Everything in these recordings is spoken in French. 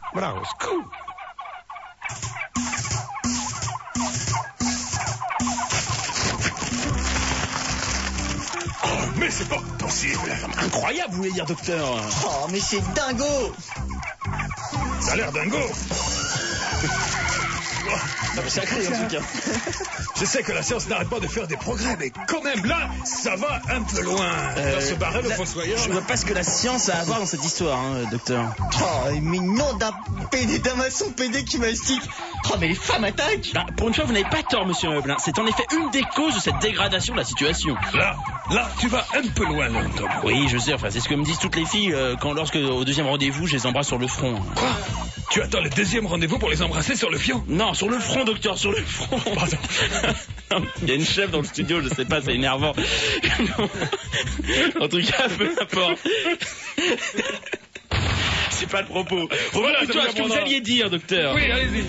Bravo, scoop. Oh, mais c'est pas possible. Incroyable, vous voulez dire, docteur? Oh, mais c'est dingo. Ça a l'air dingo. Sacré, en tout cas. Je sais que la science n'arrête pas de faire des progrès, mais quand même là, ça va un peu loin. On va se barrer, le fossoyeur. Je vois pas ce que la science a à voir dans cette histoire, hein, docteur. Oh, mais non, d'un maçon PD qui mastique. Oh, mais les femmes attaquent. Bah, pour une fois, vous n'avez pas tort, monsieur Meuble. C'est en effet une des causes de cette dégradation de la situation. Là, tu vas un peu loin, là, Tom. Oui, je sais, enfin, c'est ce que me disent toutes les filles lorsque, au deuxième rendez-vous, je les embrasse sur le front. Quoi? Tu attends le deuxième rendez-vous pour les embrasser sur le fion? Non, sur le front, docteur, sur le front. Pardon. Il y a une chef dans le studio, je sais pas, c'est énervant. En tout cas, peu importe. C'est pas le propos. Revenons plutôt à ce que vous alliez dire, docteur. Oui, allez-y.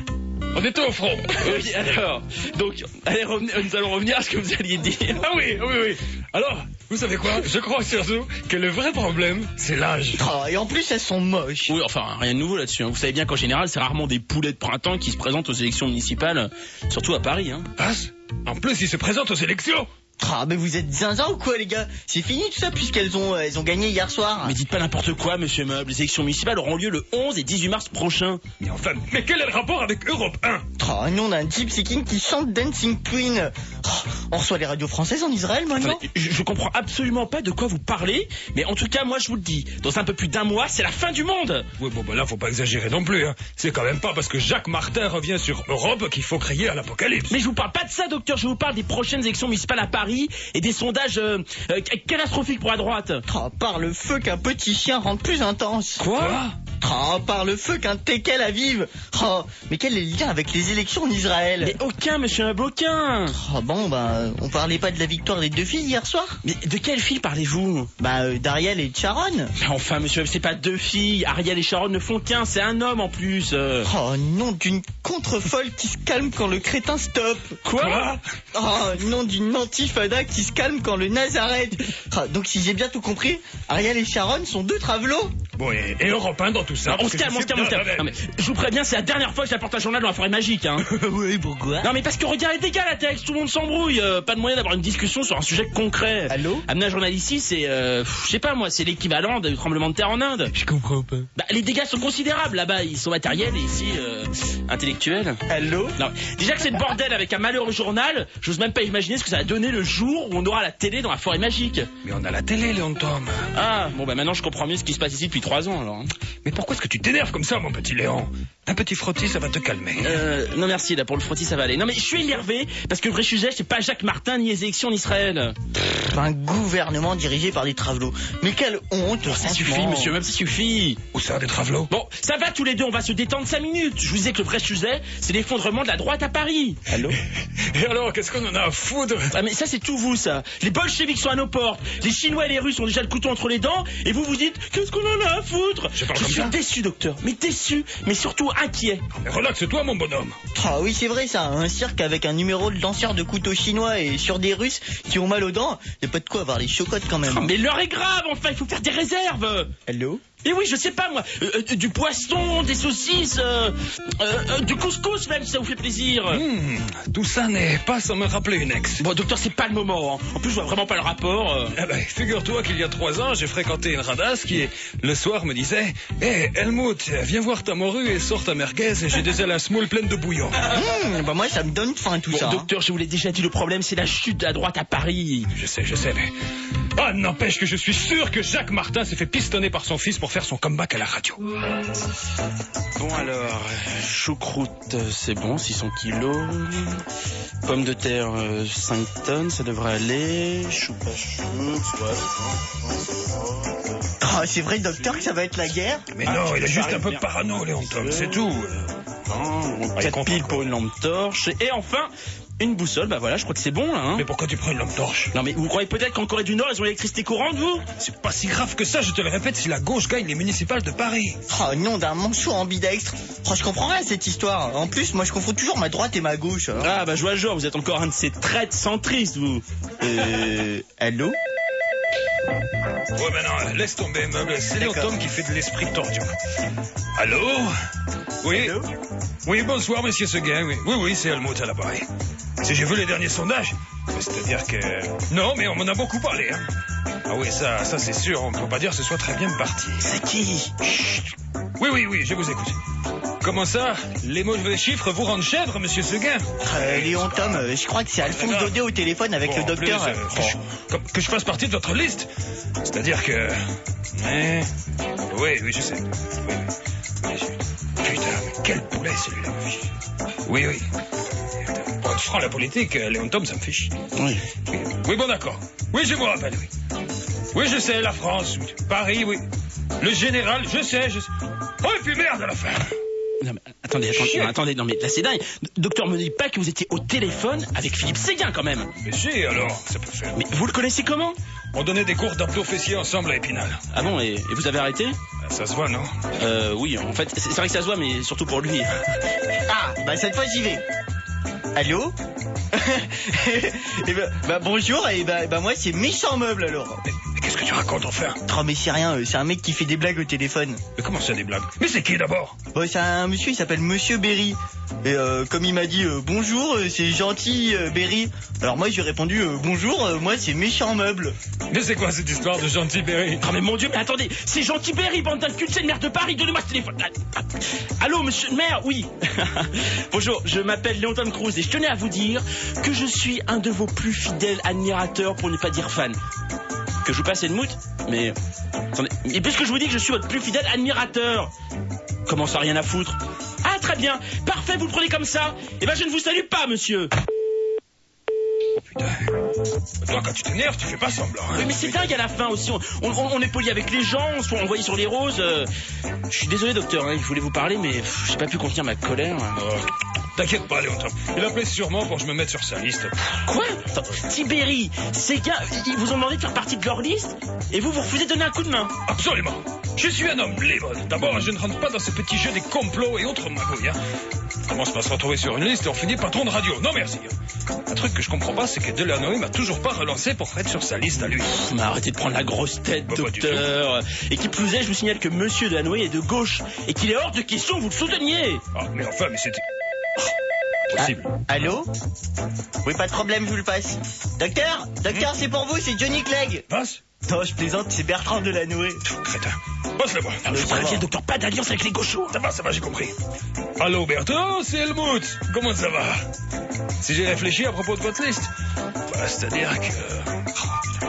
On est au front. Oui, alors. Donc, nous allons revenir à ce que vous alliez dire. Ah oui. Alors, vous savez quoi? Je crois surtout que le vrai problème, c'est l'âge. Oh, et en plus, elles sont moches. Oui, enfin, rien de nouveau là-dessus. Hein. Vous savez bien qu'en général, c'est rarement des poulets de printemps qui se présentent aux élections municipales, surtout à Paris. Hein. Ah, en plus, ils se présentent aux élections. Ah, mais vous êtes zinzin ou quoi, les gars? C'est fini tout ça puisqu'elles ont gagné hier soir. Mais dites pas n'importe quoi, monsieur Meuble. Les élections municipales auront lieu le 11 et 18 mars prochain. Mais quel est le rapport avec Europe 1? Oh non, on a un Gypsy King qui chante Dancing Queen. Oh, on reçoit les radios françaises en Israël maintenant. Attendez, je comprends absolument pas de quoi vous parlez, mais en tout cas, moi je vous le dis, dans un peu plus d'un mois, c'est la fin du monde. Oui, bon, là, faut pas exagérer non plus. Hein. C'est quand même pas parce que Jacques Martin revient sur Europe qu'il faut crier à l'apocalypse. Mais je vous parle pas de ça, docteur. Je vous parle des prochaines élections municipales à Paris et des sondages catastrophiques pour la droite. Oh, par le feu qu'un petit chien rend plus intense. Quoi? Oh, par le feu qu'un teckel avive. Oh, mais quel est le lien avec les élections en Israël? Mais aucun, monsieur Meuble, aucun. Oh, bon, on parlait pas de la victoire des deux filles hier soir? Mais de quelle fille parlez-vous? D'Ariel et de Sharon. Mais enfin, monsieur Meuble, c'est pas deux filles. Ariel et Sharon ne font qu'un, c'est un homme en plus. Oh, nom d'une contre-folle qui se calme quand le crétin stoppe. Quoi? Oh, nom d'une antifada qui se calme quand le naze arrête. Oh, donc si j'ai bien tout compris, Ariel et Sharon sont deux travelots. Bon, et Europe 1 dans tout ça. Non, on se calme. Non, mais je vous préviens, c'est la dernière fois que j'apporte un journal dans la forêt magique, hein. Oui, pourquoi? Non, mais parce que regardez les gars, la texte, tout le monde s'embrouille. Pas de moyen d'avoir une discussion sur un sujet concret. Allô? Amener un journal ici, c'est, je sais pas moi, c'est l'équivalent du tremblement de terre en Inde. Je comprends pas. Les dégâts sont considérables là-bas, ils sont matériels et ici, intellectuels. Allô? Non, déjà que c'est le bordel avec un malheureux journal, j'ose même pas imaginer ce que ça va donner le jour où on aura la télé dans la forêt magique. Mais on a la télé, Léon Tom. Ah, bon maintenant je comprends mieux ce qui se passe ici depuis 3 ans alors. Mais pourquoi est-ce que tu t'énerves comme ça, mon petit Léon? Un petit frottis, ça va te calmer. Non merci, là pour le frottis ça va aller. Non mais je suis énervé parce que le vrai sujet c'est pas Jacques Martin ni les élections en Israël. Un gouvernement dirigé par des travelots. Mais quelle honte. Ça suffit monsieur, même ça suffit. Où ça, des travelots? Bon, ça va tous les deux, on va se détendre 5 minutes. Je vous disais que le vrai sujet c'est l'effondrement de la droite à Paris. Allô? Et alors, qu'est-ce qu'on en a à foutre? Ah mais ça c'est tout vous ça. Les bolcheviks sont à nos portes, les Chinois et les Russes ont déjà le couteau entre les dents et vous vous dites qu'est-ce qu'on en a à foutre? Je suis déçu docteur, mais déçu, mais surtout inquiet. Mais relaxe-toi mon bonhomme. Ah oui c'est vrai ça, un cirque avec un numéro de lanceur de couteaux chinois et sur des Russes qui ont mal aux dents, y'a pas de quoi avoir les chocottes quand même. Mais l'heure est grave enfin, il faut faire des réserves. Allô? Et oui, je sais pas moi, du poisson, des saucisses, du couscous même si ça vous fait plaisir. Tout ça n'est pas sans me rappeler une ex. Bon docteur, c'est pas le moment, hein. En plus je vois vraiment pas le rapport. Figure-toi qu'il y a 3 ans, j'ai fréquenté une radasse qui, le soir, me disait Helmut, viens voir ta morue et sors ta merguez, et j'ai des ailes à semoule pleines de bouillon. Moi ça me donne faim tout ça. Docteur, je vous l'ai déjà dit, le problème c'est la chute de la droite à Paris. Je sais, mais... Ah, n'empêche que je suis sûr que Jacques Martin s'est fait pistonner par son fils pour faire son comeback à la radio. Bon alors, choucroute, c'est bon, 600 kilos. Pommes de terre, 5 tonnes, ça devrait aller. Chou pas chou, Ah, c'est vrai, docteur, que ça va être la guerre? Mais non, il est juste un peu parano, Léon Tom, c'est tout. 4 piles pour une lampe torche. Et enfin... une boussole, voilà, je crois que c'est bon là. Hein. Mais pourquoi tu prends une lampe torche? Non mais vous croyez peut-être qu'en Corée du Nord ils ont l'électricité courante, vous? C'est pas si grave que ça, je te le répète, si la gauche gagne les municipales de Paris. Oh non, d'un manchot ambidextre. Oh, je comprends rien à cette histoire. En plus, moi je confonds toujours ma droite et ma gauche. Hein. Ah je vois le genre, vous êtes encore un de ces traites centristes, vous. Allô? Ouais, maintenant, laisse tomber, meuble. C'est Léon D'accord. Tom qui fait de l'esprit tordu. Allô? Oui? Allô? Oui, bonsoir, monsieur Seguin. Oui, c'est Helmut à l'appareil. Si j'ai vu les derniers sondages, c'est-à-dire que... Non, mais on m'en a beaucoup parlé, hein. Ah oui, ça c'est sûr, on ne peut pas dire que ce soit très bien parti. C'est qui? Oui, je vous écoute. Comment ça? Les mauvais chiffres vous rendent chèvre, monsieur Seguin? Léon Tom, je crois que c'est Alphonse Daudet au téléphone avec Bon, le docteur. please, que je fasse partie de votre liste? C'est-à-dire que... Oui, je sais. Oui. Putain, mais quel poulet celui-là. Oui. Pour être franc, la politique, Léon Tom, ça me fait chier. Oui, bon, d'accord. Oui, je me rappelle, oui. Oui, je sais, la France, Paris, oui. Le général, je sais. Oh, et puis merde à la fin. Non, mais attendez, non mais là c'est dingue. Docteur, me dit pas que vous étiez au téléphone avec Philippe Séguin quand même. Mais si, alors, ça peut faire. Mais vous le connaissez comment? On donnait des cours d'abdos fessiers ensemble à Épinal. Ah bon, et vous avez arrêté? Ça se voit, non? Oui, en fait, c'est vrai que ça se voit, mais surtout pour lui. Ah, bah cette fois j'y vais. Allô? Bonjour, et moi c'est Méchant Meuble alors. Mais qu'est-ce que tu racontes, enfin? Oh mais c'est rien, c'est un mec qui fait des blagues au téléphone. Mais comment ça, des blagues? Mais c'est qui d'abord? C'est un monsieur, il s'appelle Monsieur Berry. Et comme il m'a dit bonjour, c'est gentil Berry. Alors moi j'ai répondu bonjour, moi c'est Méchant Meuble. Mais c'est quoi cette histoire de gentil Berry? Oh mais mon Dieu, mais attendez, c'est Gentil Berry, bande d'incultes, c'est le maire de Paris, donnez-moi ce téléphone. Allô, monsieur le maire, oui. Bonjour, je m'appelle Léon Tom Cruise et je tenais à vous dire que je suis un de vos plus fidèles admirateurs, pour ne pas dire fan. Que je vous passe Helmut, mais... Attendez, et puisque je vous dis que je suis votre plus fidèle admirateur, comment ça, rien à foutre? Ah, très bien, parfait, vous le prenez comme ça. Eh ben, je ne vous salue pas, monsieur. Oh putain. Toi, quand tu t'énerves, tu fais pas semblant, hein. Oui, mais c'est dingue à la fin aussi. On est poli avec les gens, on se fait envoyer sur les roses. Je suis désolé, docteur, hein, je voulais vous parler, mais j'ai pas pu contenir ma colère. T'inquiète pas, Léon Tom. Il appelait sûrement pour que je me mette sur sa liste. Quoi? Tibéri, ces gars, ils vous ont demandé de faire partie de leur liste et vous refusez de donner un coup de main. Absolument. Je suis un homme libre. D'abord, je ne rentre pas dans ce petit jeu des complots et autres magouilles, hein. On commence par se retrouver sur une liste et on finit patron de radio. Non, merci. Un truc que je comprends pas, c'est que Delanoë m'a toujours pas relancé pour être sur sa liste à lui. Mais arrêtez de prendre la grosse tête, Bah, pas du docteur. Et qui plus est, je vous signale que monsieur Delanoë est de gauche et qu'il est hors de question que vous le souteniez. Ah, mais enfin, mais c'était... Possible. Allô? Oui, pas de problème, je vous le passe. Docteur, c'est pour vous, c'est Johnny Clegg. Passe. Non, je plaisante, c'est Bertrand Delanoë. Crétin. Passe-le moi. Je vous préviens, docteur, pas d'alliance avec les gauchos. Ça va, j'ai compris. Allô, Bertrand, c'est Helmut. Comment ça va? Si j'ai réfléchi à propos de votre liste, bah, c'est-à-dire que...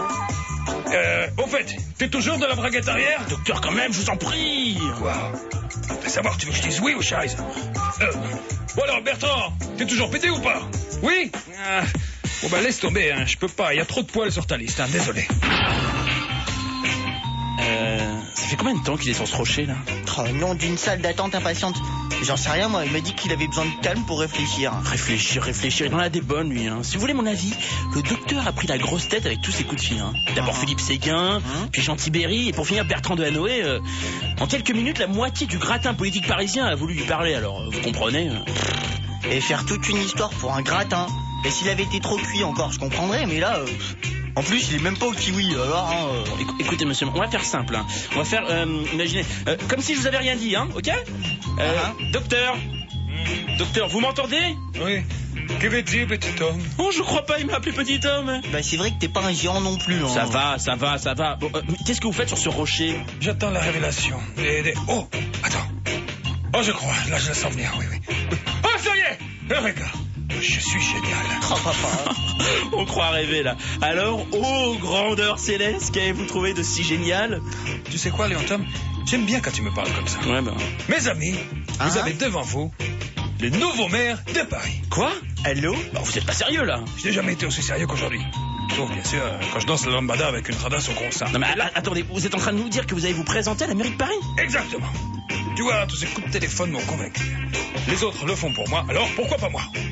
au fait, t'es toujours de la braguette arrière? Docteur, quand même, je vous en prie. Quoi? Fais savoir, tu veux que je dise oui ou chaise? Bon alors, Bertrand, t'es toujours pété ou pas? Oui? Bon bah laisse tomber, hein, je peux pas, il y a trop de poils sur ta liste, hein, désolé. Ça fait combien de temps qu'il est sur ce rocher, là? Oh non, d'une salle d'attente impatiente. J'en sais rien, moi, il m'a dit qu'il avait besoin de calme pour réfléchir. Réfléchir, il en a des bonnes, lui, hein. Si vous voulez mon avis, le docteur a pris la grosse tête avec tous ses coups de fil, hein. D'abord Philippe Séguin, puis Gentil Berry, et pour finir Bertrand Delanoë. En quelques minutes, la moitié du gratin politique parisien a voulu lui parler, alors vous comprenez. Et faire toute une histoire pour un gratin. Et s'il avait été trop cuit encore, je comprendrais, mais là... En plus, il est même pas au kiwi, alors... Écoutez, monsieur, on va faire simple, hein. On va faire, imaginez, comme si je vous avais rien dit, hein, ok? Docteur, vous m'entendez? Oui. Que veux-tu, petit homme? Oh, je crois pas, il m'a appelé petit homme. Bah, c'est vrai que t'es pas un géant non plus, hein. Ça va. Bon, qu'est-ce que vous faites sur ce rocher? J'attends la révélation. Oh, attends. Oh, je crois, là, je la sens venir, oui. Oh, ça y est! Regarde. Je suis génial. Oh, papa. On croit rêver, là. Alors, grandeur céleste, qu'avez-vous trouvé de si génial? Tu sais quoi, Léon Tom? J'aime bien quand tu me parles comme ça. Ouais, bah... Mes amis, vous avez devant vous le nouveau maire de Paris. Quoi? Allô? Bah, vous êtes pas sérieux, là? Je n'ai jamais été aussi sérieux qu'aujourd'hui. Sauf, bien sûr, quand je danse la lambada avec une radasse au gros sein. Non, mais attendez, vous êtes en train de nous dire que vous allez vous présenter à la mairie de Paris? Exactement. Tu vois, tous ces coups de téléphone m'ont convaincu. Les autres le font pour moi, alors pourquoi pas moi?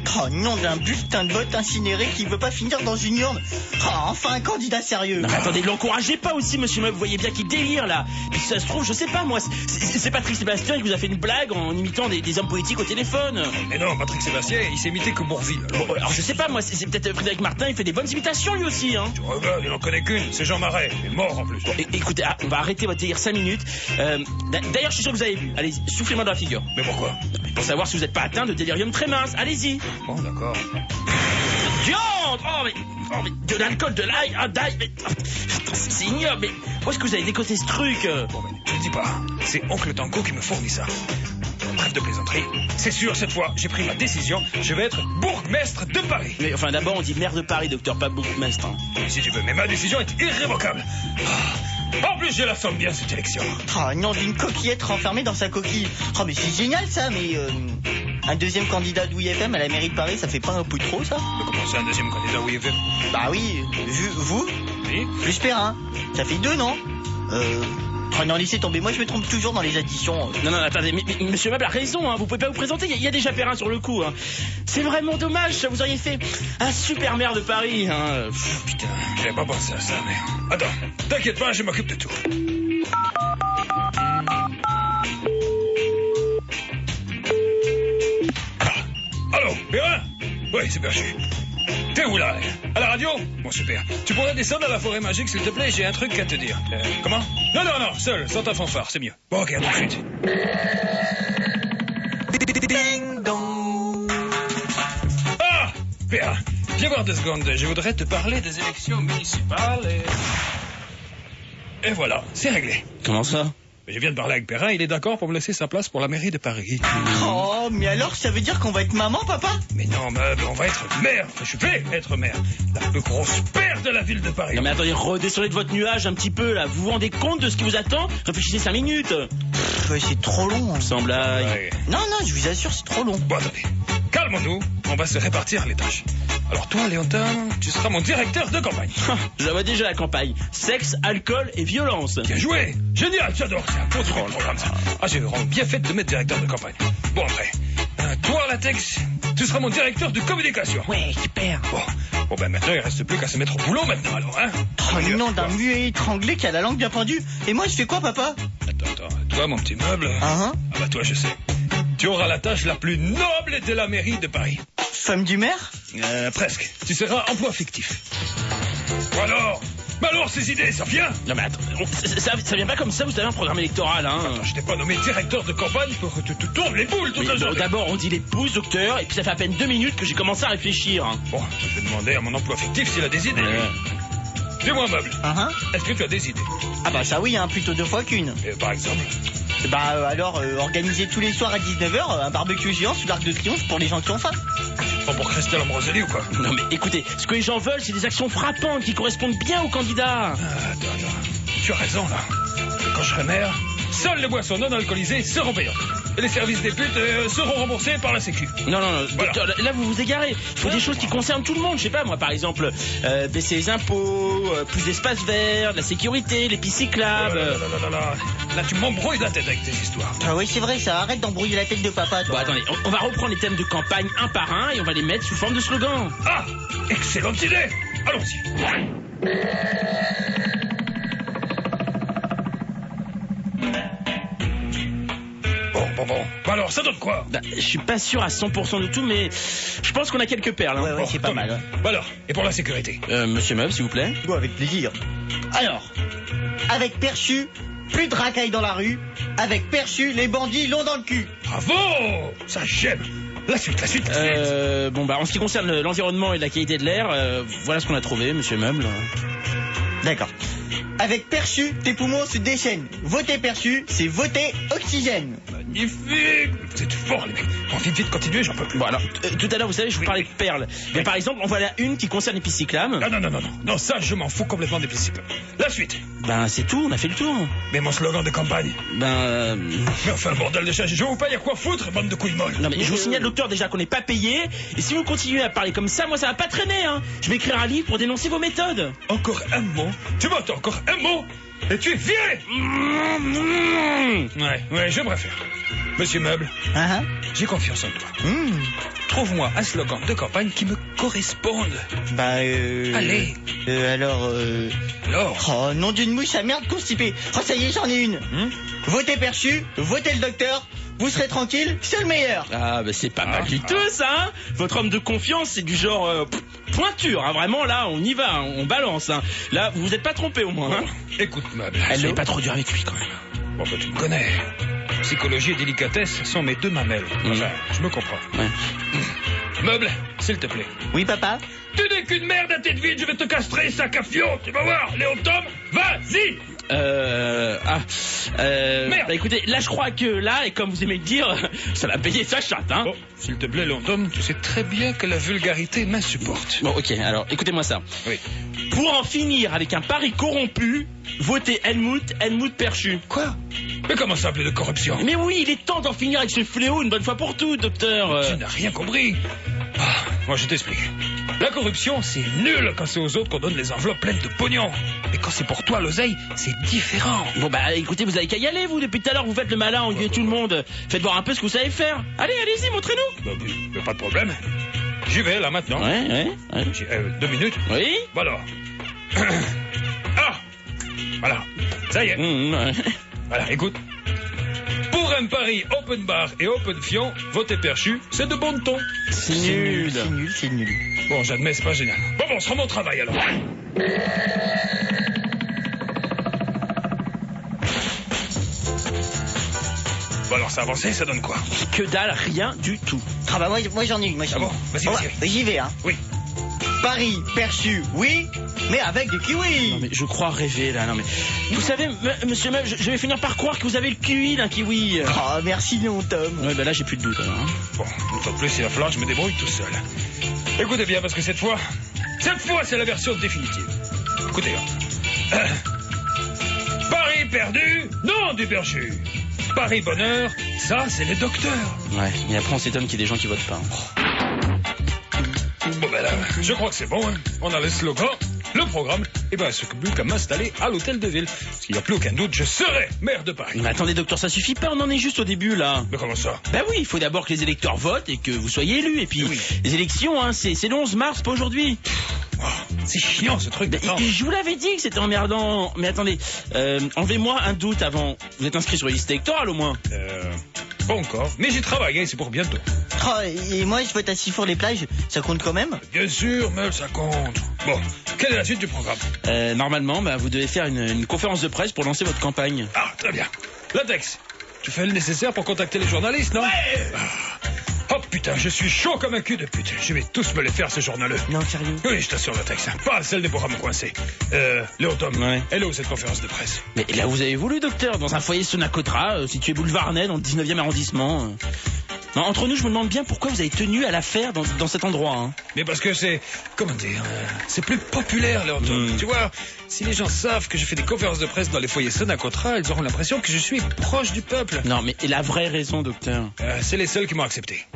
Oh non, d'un bulletin de vote incinéré qui veut pas finir dans une urne. Oh, enfin un candidat sérieux. Non mais attendez, ne l'encouragez pas aussi, monsieur Meuble. Vous voyez bien qu'il délire là. Puis si ça se trouve, je sais pas moi, c'est Patrick Sébastien qui vous a fait une blague en imitant des hommes politiques au téléphone. Mais non, Patrick Sébastien, il s'est imité que Bourvil. Bon, alors je sais pas moi, c'est peut-être Frédéric Martin, il fait des bonnes imitations lui aussi, hein. Tu regardes, il en connaît qu'une, c'est Jean Marais. Il est mort en plus. Écoutez, on va arrêter votre délire 5 minutes. D'ailleurs, je suis sûr que vous avez vu. Allez, soufflez-moi dans la figure. Mais pourquoi? Pour savoir si vous n'êtes pas atteint de délirium très mince. Allez-y. Bon, d'accord. Viande! Oh mais de l'alcool, de l'ail, d'ail, mais c'est ignoble, mais où est-ce que vous avez décoté ce truc? Bon, mais je ne dis pas, c'est Oncle Tango qui me fournit ça. Bref de plaisanterie, c'est sûr, cette fois, j'ai pris ma décision, je vais être bourgmestre de Paris. Mais enfin, d'abord, on dit maire de Paris, docteur, pas bourgmestre. Hein. Si tu veux, mais ma décision est irrévocable. En plus, je la sens bien, cette élection. Oh non, d'une coquillette renfermée dans sa coquille. Oh mais c'est génial ça, mais un deuxième candidat de WFM à la mairie de Paris, ça fait pas un peu trop ça? Mais comment c'est un deuxième candidat WFM? Bah oui, vous, Oui. plus Perrin. Ça fait 2, non? Oh non, laissez tomber, moi je me trompe toujours dans les additions. Non, attendez, mais monsieur Meuble a raison, hein, vous pouvez pas vous présenter, il y a déjà Perrin sur le coup. Hein. C'est vraiment dommage, ça vous auriez fait un super maire de Paris. Hein. Putain, j'avais pas pensé à ça, mais... Attends, t'inquiète pas, je m'occupe de tout. Allô, Perrin? Oui, c'est Perchu. T'es où là? À la radio? Bon, super. Tu pourrais descendre à la forêt magique, s'il te plaît, j'ai un truc à te dire. Comment? Non, seul, sans ta fanfare, c'est mieux. Bon, ok, à tout de suite. Ding dong. Ah, Perrin, viens voir 2 secondes. Je voudrais te parler des élections municipales et voilà, c'est réglé. Comment ça? Je viens de parler avec Perrin, il est d'accord pour me laisser sa place pour la mairie de Paris. Oh, mais alors ça veut dire qu'on va être maman, papa? Mais non, Meuble, on va être maire. Je vais être maire. La plus grosse père de la ville de Paris. Non mais attendez, redescendez de votre nuage un petit peu là. Vous vous rendez compte de ce qui vous attend? Réfléchissez 5 minutes. C'est trop long. Sans blague. Ouais. Non, je vous assure, c'est trop long. Bon, attendez. Calmons-nous, on va se répartir les tâches. Alors toi, Léontin, tu seras mon directeur de campagne. Je la vois déjà la campagne. Sexe, alcool et violence. Bien joué. Génial, j'adore. C'est un beau programme, ça. Ah, j'ai vraiment bien fait de mettre directeur de campagne. Bon, après. Toi, Latex, tu seras mon directeur de communication. Ouais, super. Bon, ben maintenant, il reste plus qu'à se mettre au boulot maintenant, alors, hein. Oh non, d'un muet étranglé qui a la langue bien pendue. Et moi, je fais quoi, papa? Attends, toi, mon petit Meuble. Ah bah toi, je sais. Tu auras la tâche la plus noble de la mairie de Paris. Femme du maire? Presque. Tu seras emploi fictif. Ou alors? Mais alors, ces idées, ça vient? Non mais attends, ça vient pas comme ça, vous avez un programme électoral, hein. Attends, je t'ai pas nommé directeur de campagne pour que tu te tournes les boules toute la journée. D'abord, on dit les pouces, docteur, et puis ça fait à peine 2 minutes que j'ai commencé à réfléchir. Hein. Bon, je vais demander à mon emploi fictif s'il a des idées. Dis-moi, Meuble, est-ce que tu as des idées? Ah bah ça oui, hein, plutôt 2 fois qu'une. Par exemple? Bah alors, organiser tous les soirs à 19h un barbecue géant sous l'Arc de Triomphe pour les gens qui ont faim. Pas pour Christelle Ambroselli ou quoi? Non mais écoutez, ce que les gens veulent, c'est des actions frappantes qui correspondent bien aux candidats. Attends. Tu as raison, là. Quand je serai maire, seules les boissons non alcoolisées seront payantes. Et les services des putes seront remboursés par la Sécu. Non, Voilà. docteur, là vous vous égarez. Il faut des choses qui concernent tout le monde. Je sais pas, moi par exemple, baisser les impôts, plus d'espace vert, de la sécurité, les pistes cyclables. Là, tu m'embrouilles la tête avec tes histoires. Ah oui, c'est vrai, ça arrête d'embrouiller la tête de papa, toi. Bon, attendez, on va reprendre les thèmes de campagne un par un et on va les mettre sous forme de slogan. Ah, excellente idée. Allons-y. Bon. Alors, ça donne quoi? Bah, je suis pas sûr à 100% de tout, mais je pense qu'on a quelques perles. Hein. Ouais, c'est pas mal. Bah alors, et pour la sécurité? Monsieur Meuble, s'il vous plaît. Bon, avec plaisir. Alors, avec Perchu, plus de racailles dans la rue. Avec Perchu, les bandits l'ont dans le cul. Bravo! Ça, j'aime. La suite. Bon, bah, en ce qui concerne l'environnement et la qualité de l'air, voilà ce qu'on a trouvé, monsieur Meuble. D'accord. Avec Perchu, tes poumons se déchaînent. Voter Perchu, c'est voter oxygène. Magnifique! Vous êtes forts, les mecs. Bon, vite, continuez, j'en peux plus. Bon, alors, tout à l'heure, vous savez, je vous parlais de perles. Mais par exemple, on voit là une qui concerne les pistes cyclables. Non, ça, je m'en fous complètement des pistes cyclables. La suite. Ben, c'est tout, on a fait le tour. Mais mon slogan de campagne. Mais enfin, bordel de chat, je vous paye à quoi foutre, bande de couilles molles. Non, mais je vous signale, docteur, déjà qu'on n'est pas payé. Et si vous continuez à parler comme ça, moi, ça va pas traîner, hein. Je vais écrire un livre pour dénoncer vos méthodes. Encore un mot? Tu m'entends? Encore un mot? Et tu es viré! Ouais, je préfère. Monsieur Meuble, j'ai confiance en toi. trouve-moi un slogan de campagne qui me corresponde. Allez. Alors. Oh, nom d'une mouche à merde constipée. Oh, ça y est, j'en ai une. Votez Perchu, votez le docteur. Vous serez tranquille, c'est le meilleur. Ah, bah c'est pas mal du tout, ça, hein. Votre homme de confiance, c'est du genre pointure, hein. Vraiment, là, on y va, hein. On balance, hein. Là, vous vous êtes pas trompé, au moins, hein. Écoute, Meuble. Elle n'est pas trop dur avec lui, quand même. Bon, bah, tu me connais. Psychologie et délicatesse sont mes deux mamelles. Enfin, je me comprends. Ouais. Meuble, s'il te plaît. Oui, papa? Tu n'es qu'une merde à tête vide, je vais te castrer, sac à fion. Tu vas voir, Léon Tom, vas-y. Merde. Bah écoutez, là je crois que là, et comme vous aimez le dire, ça va payer sa chatte, hein. Bon, s'il te plaît, Léon Tom, tu sais très bien que la vulgarité m'insupporte. Bon, ok, alors écoutez-moi ça. Oui. Pour en finir avec un pari corrompu, votez Helmut Perchu. Quoi? Mais comment ça, appeler de corruption? Mais oui, il est temps d'en finir avec ce fléau une bonne fois pour toutes, docteur. Tu n'as rien compris. Moi je t'explique. La corruption, c'est nul quand c'est aux autres qu'on donne les enveloppes pleines de pognon. Mais quand c'est pour toi, l'oseille, c'est différent. Bon bah écoutez, vous avez qu'à y aller, vous. Depuis tout à l'heure, vous faites le malin, on dit tout le monde. Faites voir un peu ce que vous savez faire. Allez-y, montrez-nous. Bah, pas de problème. J'y vais, là, maintenant. Ouais. 2 minutes. Oui. Voilà. Voilà. Ça y est. Ouais. Voilà, écoute. Pour un pari open bar et open fion, voter Perchu, c'est de bon ton. C'est nul. C'est nul. Bon, j'admets, c'est pas génial. Bon, on se remet au travail, alors. Bon, alors, ça a avancé, ça donne quoi? Que dalle, rien du tout. Ah bah moi j'en ai une. Ah bon? Vas-y. J'y vais, hein. Oui. Paris, Perchu, oui, mais avec des kiwis. Non mais je crois rêver là, non mais... Vous savez, monsieur Meuble, je vais finir par croire que vous avez le QI d'un kiwi. Oh, merci Léon Tom. Ouais, bah là j'ai plus de doute alors, hein. Bon, une fois de plus, il va falloir que je me débrouille tout seul. Écoutez bien, parce que cette fois, c'est la version définitive. Écoutez, Paris perdu, non du Perchu. Paris bonheur, ça c'est les docteurs. Ouais, mais après on s'étonne qu'il y ait des gens qui votent pas. Bon ben là, je crois que c'est bon, hein. On a le slogan, le programme, et ben il ne plus qu'à m'installer à l'hôtel de ville. Parce qu'il n'y a plus aucun doute, je serai maire de Paris. Mais attendez docteur, ça suffit pas, on en est juste au début là. Mais comment ça? Bah oui, il faut d'abord que les électeurs votent et que vous soyez élus. Et puis oui. Les élections, hein, c'est le 11 mars, pas aujourd'hui. C'est chiant ce truc. Je vous l'avais dit que c'était emmerdant. Mais attendez, enlevez-moi un doute avant. Vous êtes inscrit sur les listes électorales au moins? Pas encore, mais j'y travaille, hein, c'est pour bientôt. Oh, et moi je vote à Sifour-les-Plages, ça compte quand même? Bien sûr, mais ça compte. Bon, quelle est la suite du programme? Normalement, bah, vous devez faire une conférence de presse pour lancer votre campagne. Ah, très bien. Latex, tu fais le nécessaire pour contacter les journalistes, non? Ouais. Oh putain, je suis chaud comme un cul de pute. Je vais tous me les faire, ce journaleux. Non, sérieux? Oui, je t'assure, Latex. Pas celle des pourra me coincer. Léon Tom, ouais. Elle est où cette conférence de presse? Mais là, vous avez voulu, docteur, dans un foyer Sonacotra, situé boulevard Ney, dans le 19e arrondissement. Non, entre nous, je me demande bien pourquoi vous avez tenu à la faire dans cet endroit. Hein. Mais parce que c'est... Comment dire? C'est plus populaire, Léon Tom. Tu vois, si les gens savent que je fais des conférences de presse dans les foyers Sonacotra, ils auront l'impression que je suis proche du peuple. Non, mais la vraie raison, docteur? C'est les seuls qui m'ont accepté.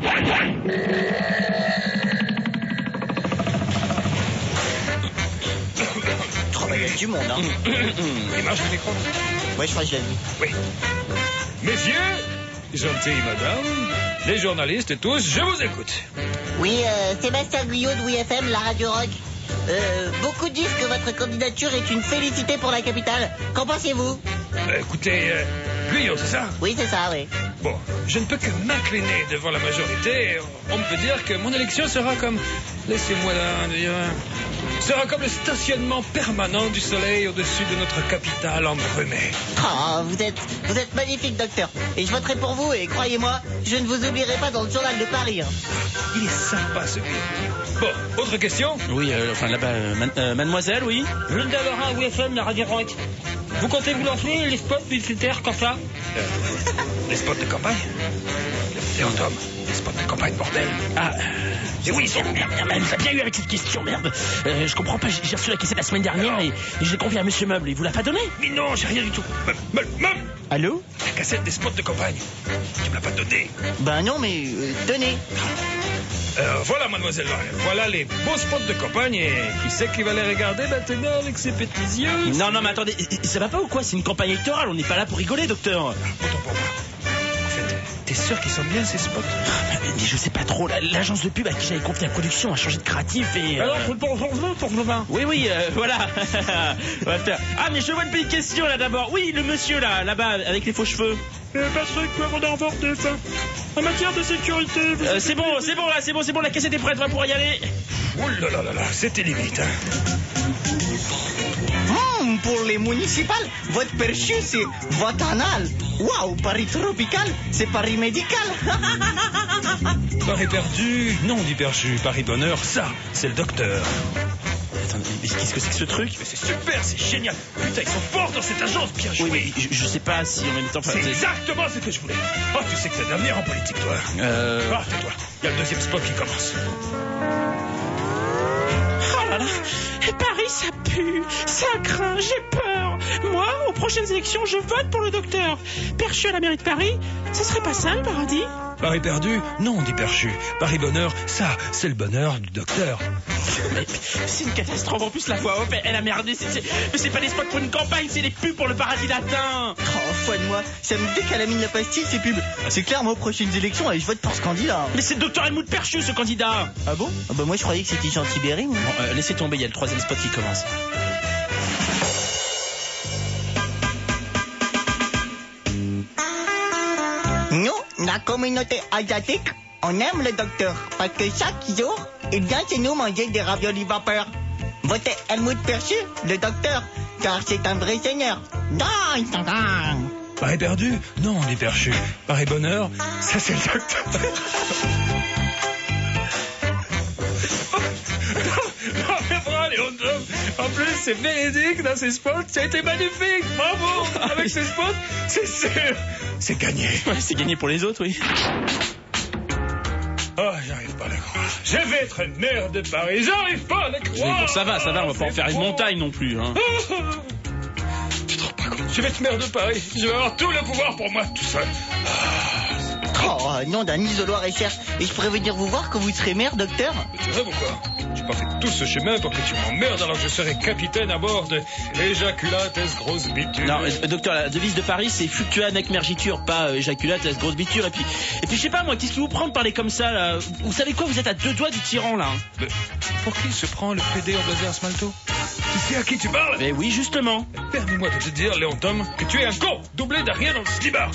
Oh, bah, y a du monde, hein. Il marche le micro? Ouais, je crois que je l'ai vu. Oui. Messieurs, gentille madame, les journalistes et tous, je vous écoute. Oui, Sébastien Guyot de WFM, la radio rock. Beaucoup disent que votre candidature est une félicité pour la capitale. Qu'en pensez-vous? Écoutez, Guyot, c'est ça? Oui, c'est ça, oui. Bon, je ne peux que m'incliner devant la majorité. On peut dire que mon élection sera comme... Laissez-moi là dire... Sera comme le stationnement permanent du soleil au-dessus de notre capitale embrumée. Oh, vous êtes magnifique, docteur. Et je voterai pour vous, et croyez-moi, je ne vous oublierai pas dans le journal de Paris. Hein. Il est sympa, ce Guyot. Bon, autre question? Oui, enfin là-bas, mademoiselle, oui. Linda Laura, WFM, la radio rock. Vous comptez vous lancer les spots publicitaires comme ça? Les spots de campagne? Léon Tom, les spots de campagne, bordel. Ah, et oui, merde, elle nous a bien eu avec cette question, merde. Je comprends pas, j'ai reçu la cassette la semaine dernière et je l'ai confiée à monsieur Meuble, il vous l'a pas donné? Mais non, j'ai rien du tout. Meuble. Allô? La cassette des spots de campagne. Tu me l'as pas donnée? Ben non, mais tenez. Voilà, mademoiselle Lorraine. Voilà les beaux spots de campagne et qui c'est qui va les regarder maintenant avec ses petits yeux? Non, mais attendez, ça va pas ou quoi? C'est une campagne électorale, on n'est pas là pour rigoler, docteur. Autant pour moi. En fait, T'es sûr qu'ils sont bien ces spots? Mais je sais pas trop, l'agence de pub à qui j'avais confié la production a changé de créatif et... Alors, faut le changement pour demain. Oui, voilà. On va faire. Ah, mais je vois une petite question là d'abord. Oui, le monsieur là-bas, avec les faux cheveux. Patrick, on a avorté ça. En matière de sécurité... C'est bon, la cassette est prête, on va pouvoir y aller. Oh là là là là, c'était limite, hein. Pour les municipales, votre perchu, c'est votre anal. Waouh, Paris tropical, c'est Paris médical. Paris perdu, non, dit perchu. Paris bonheur, ça, c'est le docteur. Attendez, mais qu'est-ce que c'est que ce truc? Mais c'est super, c'est génial. Putain, ils sont forts dans cette agence, bien joué. Oui, mais je sais pas si en même temps... C'est exactement ce que je voulais. Oh, tu sais que t'as d'avenir en politique, toi. Ah, tais-toi. Il y a le deuxième spot qui commence. Oh là là, Paris, ça pue, ça craint, j'ai peur. Moi, aux prochaines élections, je vote pour le docteur. Perchu à la mairie de Paris, ça serait pas ça le paradis? Paris perdu, non, dit perchu. Paris bonheur, ça, c'est le bonheur du docteur. Mais c'est une catastrophe. En plus, la voix off, elle a merdé. Mais c'est pas des spots pour une campagne, c'est des pubs pour le paradis latin. Oh, foi de moi, ça me décalamine la pastille, ces pubs. C'est clair, moi, aux prochaines élections, allez, je vote pour ce candidat. Mais c'est le docteur Helmut Perchu, ce candidat. Ah bon? Ah bah moi, je croyais que c'était Jean Tibéri. Bon, laissez tomber, il y a le troisième spot qui commence. Nous, la communauté asiatique, on aime le docteur parce que chaque jour, il vient chez nous manger des raviolis vapeur. Votez Helmut Perchu, le docteur, car c'est un vrai seigneur. Paris perdu, non, dit perchu. Paris bonheur, ça c'est le docteur. Non, mais bravo, Léon. En plus, c'est véridique dans ces spots. Ça a été magnifique. Bravo. Avec ces spots, c'est sûr. C'est gagné. Ouais, c'est gagné pour les autres, oui. Oh, j'arrive pas à le croire. Je vais être maire de Paris. J'arrive pas à le croire. Bon, ça va, on va pas en faire une montagne non plus. Hein. Tu te rends pas compte? Je vais être maire de Paris. Je vais avoir tout le pouvoir pour moi, tout seul. Oh, nom d'un isoloir et cher. Et je pourrais venir vous voir quand vous serez maire, docteur? Mais tu rêves ou quoi? J'ai pas fait tout ce chemin pour que tu m'emmerdes alors que je serai capitaine à bord de Éjaculates grosse biture. Non, docteur, la devise de Paris, c'est fluctua nec mergiture, pas Éjaculates grosse biture. Et puis je sais pas moi, qu'est-ce qui vous prend de parler comme ça là? Vous savez quoi? Vous êtes à 2 doigts du tyran là. Mais pour qui se prend le PD en blazer Smalto? Tu sais à qui tu parles? Mais oui, justement. Permets-moi de te dire, Léon Tom, que tu es un con, doublé d'un rien dans le slibard.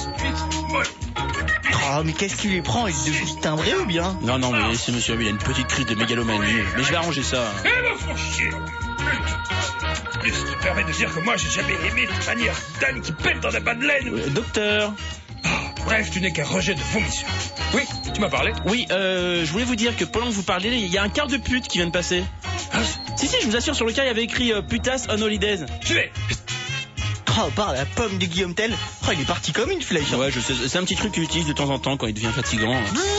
Oh, mais qu'est-ce qui lui prend? Il devient timbré ou bien? Non, mais c'est monsieur, il a une petite crise de mégalomanie. Mais je vais arranger ça. Eh ben, faut chier. Je te permets de dire que moi, j'ai jamais aimé de manière d'âne qui pète dans la bas de laine. Docteur. Bref, tu n'es qu'un rejet de vomission. Oui, tu m'as parlé? Oui, je voulais vous dire que pendant que vous parlez, il y a un quart de pute qui vient de passer. Hein? Si, je vous assure, sur le cas, il y avait écrit putas on holidays. Je vais. Oh, par la pomme de Guillaume Tell. Oh, il est parti comme une flèche. Ouais, je sais, c'est un petit truc qu'il utilise de temps en temps quand il devient fatigant.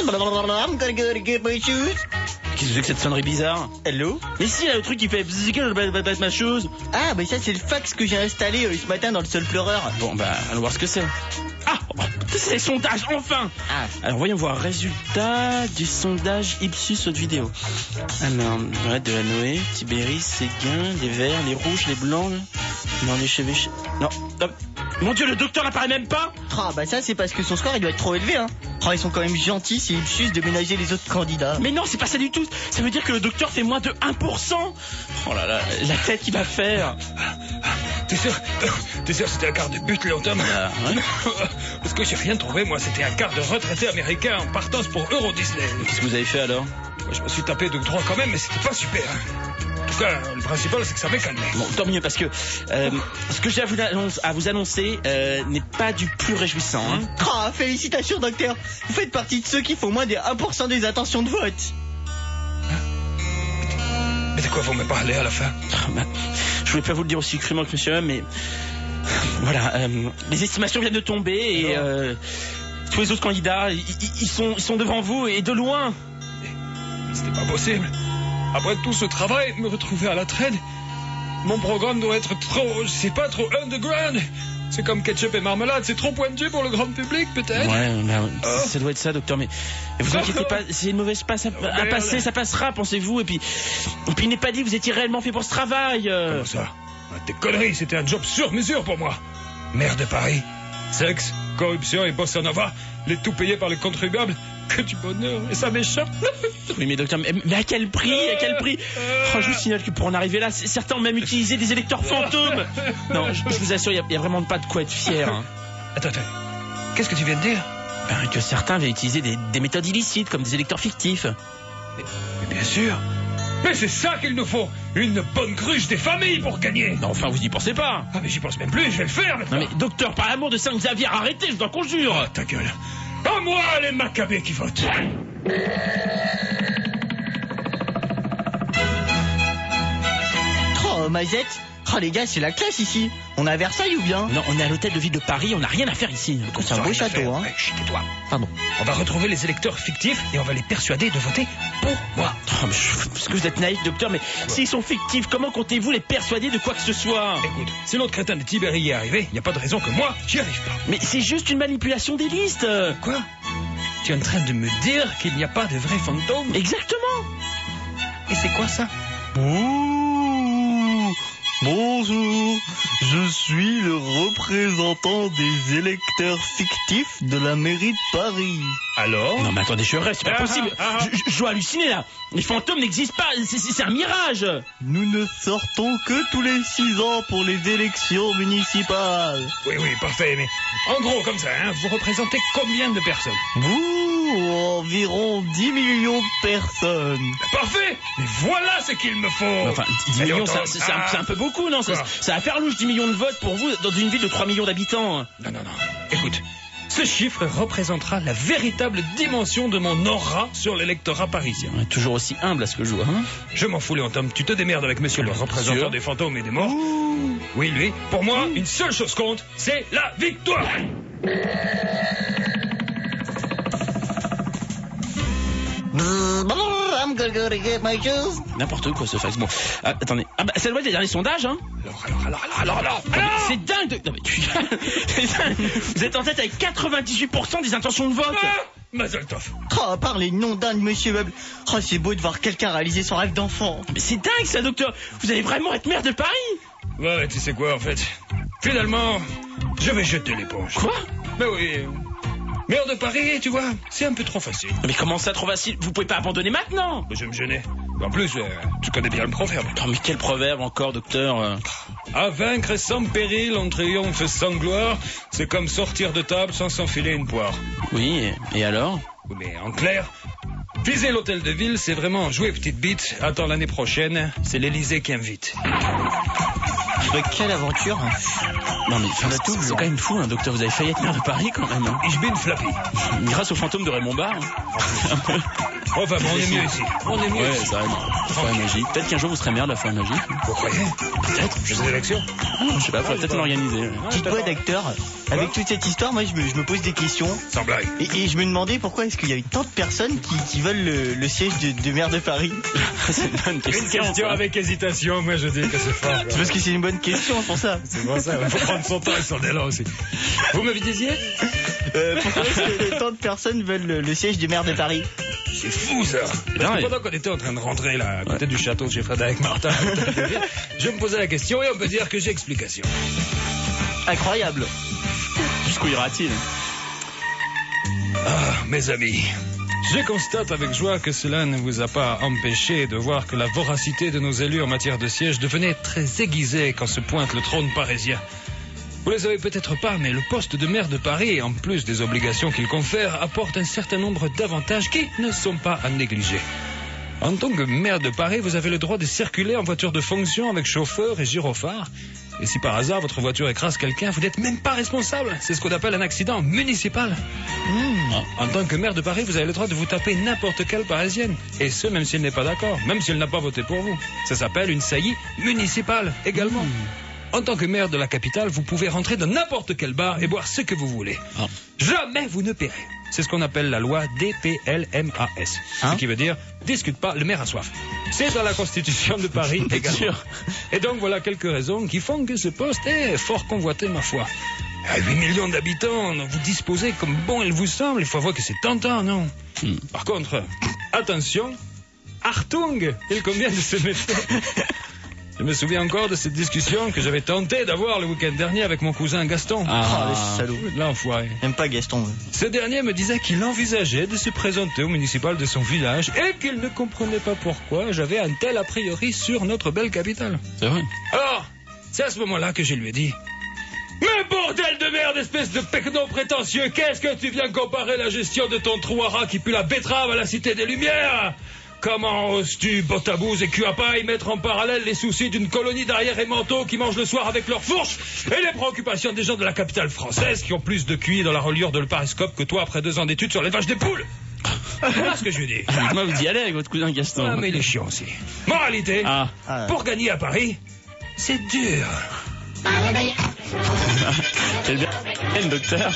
Qu'est-ce que c'est que cette sonnerie bizarre? Hello? Mais si, là, le truc qui fait ma chose. Ah, bah ça, c'est le fax que j'ai installé ce matin dans le sol pleureur. Bon, bah, allons voir ce que c'est. Ah, c'est les sondages, enfin. Ah. Alors, voyons voir. Résultat du sondage Ipsus haute vidéo. Alors, ouais, de la Noé, Tibéri, Séguin, les verts, les rouges, les blancs. Non, les cheveux... Non, hop. Mon Dieu, le docteur n'apparaît même pas. Ah, bah ça, c'est parce que son score, il doit être trop élevé, hein. Oh, ils sont quand même gentils, c'est Ipsus de ménager les autres candidats. Mais non, c'est pas ça du tout. Ça veut dire que le docteur fait moins de 1%. Oh là là, la tête qu'il va faire. T'es sûr que c'était un quart de but, Léon Tom? Ouais. Parce que j'ai rien trouvé, moi. C'était un quart de retraité américain en partance pour Euro Disney. Qu'est-ce que vous avez fait alors? Je me suis tapé 2 ou 3 quand même, mais c'était pas super. En tout cas, le principal, c'est que ça m'est calmé. Bon, tant mieux, parce que ce que j'ai à vous annoncer n'est pas du plus réjouissant. Hein. Oh, félicitations, docteur. Vous faites partie de ceux qui font moins des 1% des intentions de vote. Mais de quoi vous me parlez à la fin? Je voulais pas vous le dire aussi crûment que monsieur, mais voilà, les estimations viennent de tomber et tous les autres candidats, ils sont devant vous et de loin. Mais c'était pas possible. Après tout ce travail, me retrouver à la traîne, mon programme doit être trop, je sais pas, trop underground. C'est comme ketchup et marmelade, c'est trop pointu pour le grand public, peut-être. Ouais, ça doit être ça, docteur, mais vous inquiétez pas, c'est une mauvaise passe à passer, ça passera, pensez-vous, et puis il n'est pas dit que vous étiez réellement fait pour ce travail. Comment ça? Des conneries, c'était un job sur mesure pour moi. Maire de Paris, sexe, Corruption et bossa nova, les tout payés par les contribuables. Que du bonheur, et ça m'échappe. Oui, mais docteur, mais à quel prix? À quel prix? Je vous signale que pour en arriver là, certains ont même utilisé des électeurs fantômes. Non, je vous assure, il y a vraiment pas de quoi être fier. Hein. Attends, qu'est-ce que tu viens de dire? Que certains avaient utilisé des méthodes illicites, comme des électeurs fictifs. Mais bien sûr. Mais c'est ça qu'il nous faut. Une bonne cruche des familles pour gagner. Non, enfin, vous y pensez pas. Ah, mais j'y pense même plus, je vais le faire maintenant. Non, mais docteur, par l'amour de Saint-Xavier, arrêtez, je vous en conjure. Oh, ta gueule. À moi, les Maccabées qui votent. Oh, Mazette. Oh, les gars, c'est la classe ici. On est à Versailles ou bien? Non, on est à l'hôtel de ville de Paris, on n'a rien à faire ici. C'est un beau château, hein. Ouais, chut, tais-toi. Pardon. On va retrouver les électeurs fictifs et on va les persuader de voter pour moi. Oh, parce que vous êtes naïf, docteur, mais s'ils sont fictifs, comment comptez-vous les persuader de quoi que ce soit? Écoute, si l'autre crétin de Tibéri y est arrivé, il n'y a pas de raison que moi, j'y arrive pas. Mais c'est juste une manipulation des listes. Quoi? Tu es en train de me dire qu'il n'y a pas de vrais fantômes? Exactement. Et c'est quoi ça? Bonjour, je suis le représentant des électeurs fictifs de la mairie de Paris. Alors? Non mais attendez, je reste, c'est pas possible. Je dois halluciner là. Les fantômes n'existent pas, c'est un mirage. Nous ne sortons que tous les 6 ans pour les élections municipales. Oui, parfait, mais en gros comme ça, hein, vous représentez combien de personnes? Environ 10 millions de personnes. Parfait. Mais voilà ce qu'il me faut. Enfin, 10 millions, c'est un peu beaucoup, non? Ça va faire louche 10 millions de votes pour vous dans une ville de 3 millions d'habitants. Non. Écoute, ce chiffre représentera la véritable dimension de mon aura sur l'électorat parisien. On est toujours aussi humble à ce que je vois, hein? Je m'en fous, Léon Tom. Tu te démerdes avec monsieur le représentant des fantômes et des morts. Oui, lui. Pour moi, une seule chose compte, c'est la victoire. I'm gonna get my shoes. N'importe quoi ce fax. Bon, attendez. Ça doit être les derniers sondages, hein? Alors. C'est dingue de... Non, mais c'est dingue. Vous êtes en tête avec 98% des intentions de vote. Mazel tov. Oh, par les noms d'un de Monsieur Meuble. Oh, c'est beau de voir quelqu'un réaliser son rêve d'enfant. Mais c'est dingue ça, docteur. Vous allez vraiment être maire de Paris? Ouais, tu sais quoi en fait? Finalement, je vais jeter l'éponge. Quoi? Ben oui. Maire de Paris, tu vois, c'est un peu trop facile. Mais comment ça, trop facile? Vous pouvez pas abandonner maintenant? Je vais me gêner. En plus, tu connais bien le proverbe. Oh, mais quel proverbe encore, docteur? À vaincre sans péril, on triomphe sans gloire. C'est comme sortir de table sans s'enfiler une poire. Oui, et alors? Oui, mais en clair, viser l'hôtel de ville, c'est vraiment jouer petite bite. Attends, l'année prochaine, c'est l'Élysée qui invite. Mais quelle aventure. Non mais c'est quand même fou, hein, docteur. Vous avez failli être maire de Paris quand même. Hein. Ich bin Flappy. Grâce au fantôme de Raymond Barre. Enfin, on est mieux ici. On est mieux ici. Ça, la forêt magique. Peut-être qu'un jour vous serez maire de la forêt magique. Vous croyez? Peut-être. Des élections? Je sais pas, faudrait peut-être l'organiser. Dites-moi, docteur, avec toute cette histoire, moi je me pose des questions. Sans blague. Et je me demandais pourquoi est-ce qu'il y a eu tant de personnes qui veulent le siège de maire de Paris. C'est une bonne question. Une question avec hésitation, moi je dis que c'est fort. C'est parce que c'est une bonne question pour ça. C'est pour ça, il faut prendre son temps et son élan aussi. Vous me disiez? Pourquoi est-ce que tant de personnes veulent le siège de maire de Paris? C'est fou ça. Parce que pendant qu'on était en train de rentrer là, à côté du château de chez Frédéric Martin, je me posais la question et on peut dire que j'ai explication. Incroyable. Jusqu'où ira-t-il? Ah, mes amis, je constate avec joie que cela ne vous a pas empêché de voir que la voracité de nos élus en matière de siège devenait très aiguisée quand se pointe le trône parisien. Vous ne le savez peut-être pas, mais le poste de maire de Paris, en plus des obligations qu'il confère, apporte un certain nombre d'avantages qui ne sont pas à négliger. En tant que maire de Paris, vous avez le droit de circuler en voiture de fonction avec chauffeur et gyrophare. Et si par hasard votre voiture écrase quelqu'un, vous n'êtes même pas responsable. C'est ce qu'on appelle un accident municipal. En tant que maire de Paris, vous avez le droit de vous taper n'importe quelle parisienne. Et ce, même s'il n'est pas d'accord, même s'il n'a pas voté pour vous. Ça s'appelle une saillie municipale également. En tant que maire de la capitale, vous pouvez rentrer dans n'importe quel bar et boire ce que vous voulez. Jamais vous ne paierez. C'est ce qu'on appelle la loi DPLMAS. Ce qui veut dire, discute pas, le maire a soif. C'est dans la Constitution de Paris également. Et donc voilà quelques raisons qui font que ce poste est fort convoité, ma foi. À 8 millions d'habitants, vous disposez comme bon il vous semble, il faut avouer que c'est tentant, non? Par contre, attention, Achtung, il convient de se méfier. Je me souviens encore de cette discussion que j'avais tenté d'avoir le week-end dernier avec mon cousin Gaston. Ah, les salauds. L'enfoiré. J'aime pas Gaston. Ce dernier me disait qu'il envisageait de se présenter au municipal de son village et qu'il ne comprenait pas pourquoi j'avais un tel a priori sur notre belle capitale. C'est vrai. Alors, c'est à ce moment-là que je lui ai dit: mais bordel de merde, espèce de pecno prétentieux, qu'est-ce que tu viens comparer la gestion de ton trou à rats qui pue la betterave à la Cité des Lumières? Comment oses-tu, botabouze et cul à paille, mettre en parallèle les soucis d'une colonie d'arrière-émentaux qui mangent le soir avec leurs fourches et les préoccupations des gens de la capitale française qui ont plus de QI dans la reliure de le Pariscope que toi après 2 ans d'études sur les vaches des poules? Voilà ce que je lui dis. Moi, vous y allez avec votre cousin Gaston. Ah, mais il est chiant aussi. Moralité, pour gagner à Paris, c'est dur. Quel bien, docteur.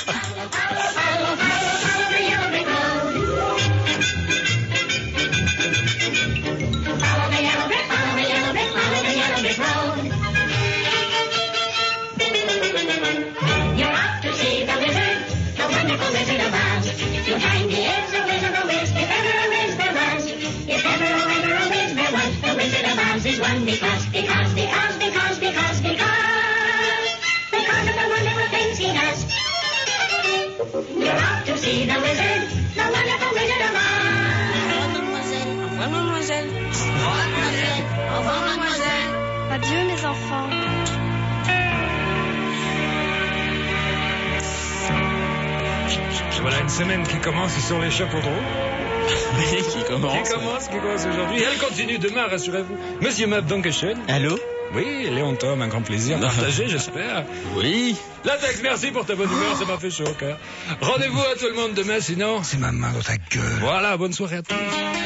Adieu mes enfants. Voilà une semaine qui commence sur les chapeaux de roue. Oui, qui commence aujourd'hui. Elle continue demain, rassurez-vous. Monsieur Mab Dankeschön. Allô? Oui, Léon Tom, un grand plaisir partagé, j'espère. Oui. Latex, merci pour ta bonne humeur, ça m'a fait chaud au cœur. Rendez-vous à tout le monde demain, sinon c'est ma main dans ta gueule. Voilà, bonne soirée à tous.